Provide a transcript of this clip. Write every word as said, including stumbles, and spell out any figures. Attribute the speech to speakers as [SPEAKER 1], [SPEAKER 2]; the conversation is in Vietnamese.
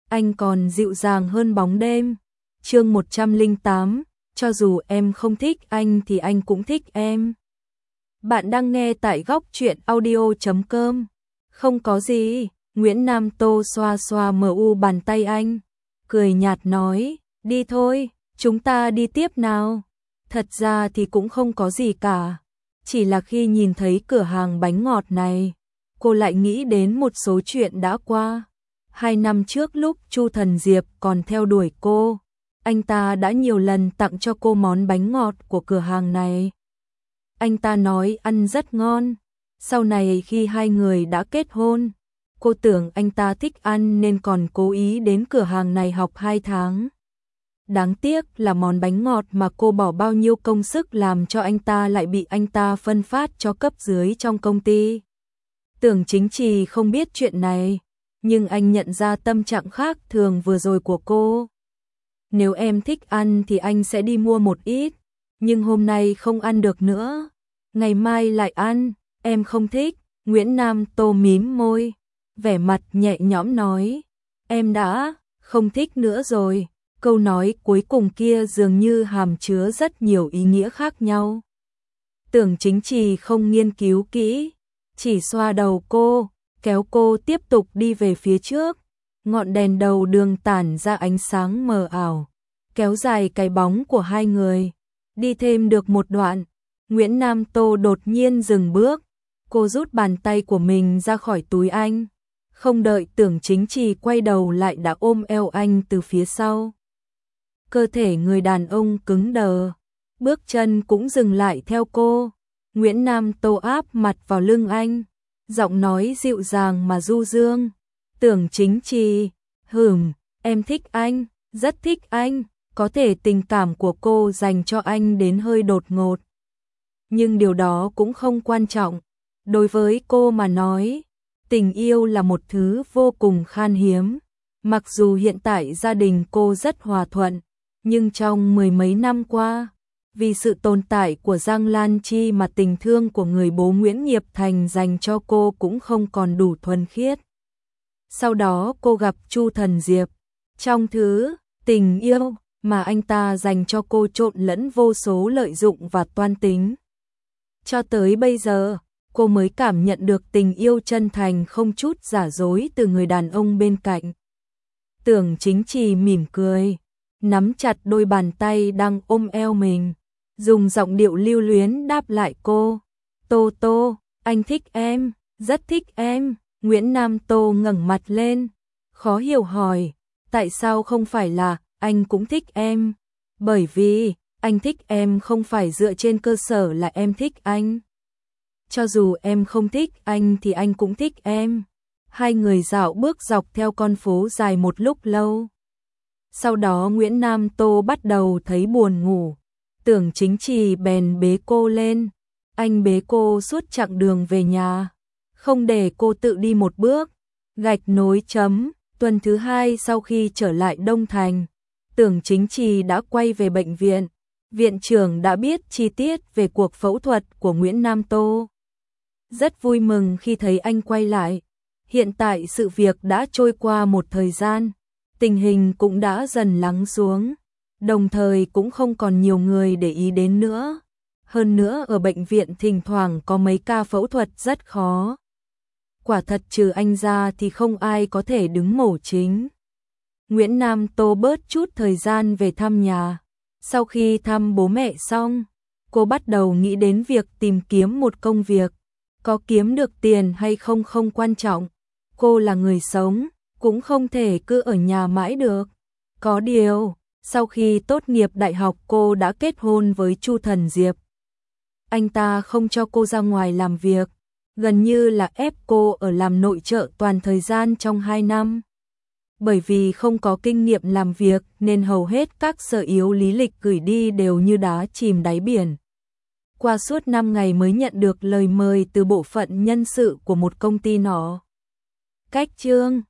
[SPEAKER 1] anh còn dịu dàng hơn bóng đêm. Chương một trăm lẻ tám, cho dù em không thích anh thì anh cũng thích em. Bạn đang nghe tại góc truyện audio chấm com. Không có gì, Nguyễn Nam Tô xoa xoa mờ u bàn tay anh, cười nhạt nói, đi thôi, chúng ta đi tiếp nào. Thật ra thì cũng không có gì cả, chỉ là khi nhìn thấy cửa hàng bánh ngọt này, cô lại nghĩ đến một số chuyện đã qua. Hai năm trước lúc Chu Thần Diệp còn theo đuổi cô, anh ta đã nhiều lần tặng cho cô món bánh ngọt của cửa hàng này. Anh ta nói ăn rất ngon. Sau này khi hai người đã kết hôn, cô tưởng anh ta thích ăn nên còn cố ý đến cửa hàng này học hai tháng. Đáng tiếc là món bánh ngọt mà cô bỏ bao nhiêu công sức làm cho anh ta lại bị anh ta phân phát cho cấp dưới trong công ty. Tưởng Chính Trì không biết chuyện này, nhưng anh nhận ra tâm trạng khác thường vừa rồi của cô. Nếu em thích ăn thì anh sẽ đi mua một ít, nhưng hôm nay không ăn được nữa, ngày mai lại ăn. Em không thích. Nguyễn Nam Tô mím môi, vẻ mặt nhẹ nhõm nói, em đã không thích nữa rồi. Câu nói cuối cùng kia dường như hàm chứa rất nhiều ý nghĩa khác nhau. Tưởng Chính Trì không nghiên cứu kỹ, chỉ xoa đầu cô, kéo cô tiếp tục đi về phía trước. Ngọn đèn đầu đường tản ra ánh sáng mờ ảo, kéo dài cái bóng của hai người. Đi thêm được một đoạn, Nguyễn Nam Tô đột nhiên dừng bước. Cô rút bàn tay của mình ra khỏi túi anh, không đợi Tưởng Chính Trì quay đầu lại đã ôm eo anh từ phía sau. Cơ thể người đàn ông cứng đờ, bước chân cũng dừng lại theo cô. Nguyễn Nam Tô áp mặt vào lưng anh, giọng nói dịu dàng mà du dương, Tưởng Chính Trì, hửm, em thích anh, rất thích anh. Có thể tình cảm của cô dành cho anh đến hơi đột ngột, nhưng điều đó cũng không quan trọng. Đối với cô mà nói, tình yêu là một thứ vô cùng khan hiếm. Mặc dù hiện tại gia đình cô rất hòa thuận, nhưng trong mười mấy năm qua, vì sự tồn tại của Giang Lan Chi mà tình thương của người bố Nguyễn Nghiệp Thành dành cho cô cũng không còn đủ thuần khiết. Sau đó cô gặp Chu Thần Diệp, trong thứ tình yêu mà anh ta dành cho cô trộn lẫn vô số lợi dụng và toan tính. Cho tới bây giờ, cô mới cảm nhận được tình yêu chân thành không chút giả dối từ người đàn ông bên cạnh. Tưởng Chính Trì mỉm cười, nắm chặt đôi bàn tay đang ôm eo mình, dùng giọng điệu lưu luyến đáp lại cô. Tô Tô, anh thích em, rất thích em. Nguyễn Nam Tô ngẩng mặt lên, khó hiểu hỏi, tại sao không phải là anh cũng thích em? Bởi vì anh thích em không phải dựa trên cơ sở là em thích anh. Cho dù em không thích anh thì anh cũng thích em. Hai người dạo bước dọc theo con phố dài một lúc lâu. Sau đó Nguyễn Nam Tô bắt đầu thấy buồn ngủ. Tưởng Chính Trì bèn bế cô lên. Anh bế cô suốt chặng đường về nhà, không để cô tự đi một bước. Gạch nối chấm, tuần thứ hai sau khi trở lại Đông Thành, Tưởng Chính Trì đã quay về bệnh viện. Viện trưởng đã biết chi tiết về cuộc phẫu thuật của Nguyễn Nam Tô. Rất vui mừng khi thấy anh quay lại. Hiện tại sự việc đã trôi qua một thời gian, tình hình cũng đã dần lắng xuống, đồng thời cũng không còn nhiều người để ý đến nữa. Hơn nữa ở bệnh viện thỉnh thoảng có mấy ca phẫu thuật rất khó. Quả thật trừ anh ra thì không ai có thể đứng mổ chính. Nguyễn Nam Tô bớt chút thời gian về thăm nhà. Sau khi thăm bố mẹ xong, cô bắt đầu nghĩ đến việc tìm kiếm một công việc. Có kiếm được tiền hay không không quan trọng. Cô là người sống, cũng không thể cứ ở nhà mãi được. Có điều, sau khi tốt nghiệp đại học cô đã kết hôn với Chu Thần Diệp. Anh ta không cho cô ra ngoài làm việc, gần như là ép cô ở làm nội trợ toàn thời gian trong hai năm. Bởi vì không có kinh nghiệm làm việc nên hầu hết các sở yếu lý lịch gửi đi đều như đá chìm đáy biển. Qua suốt năm ngày mới nhận được lời mời từ bộ phận nhân sự của một công ty nọ. Cách chương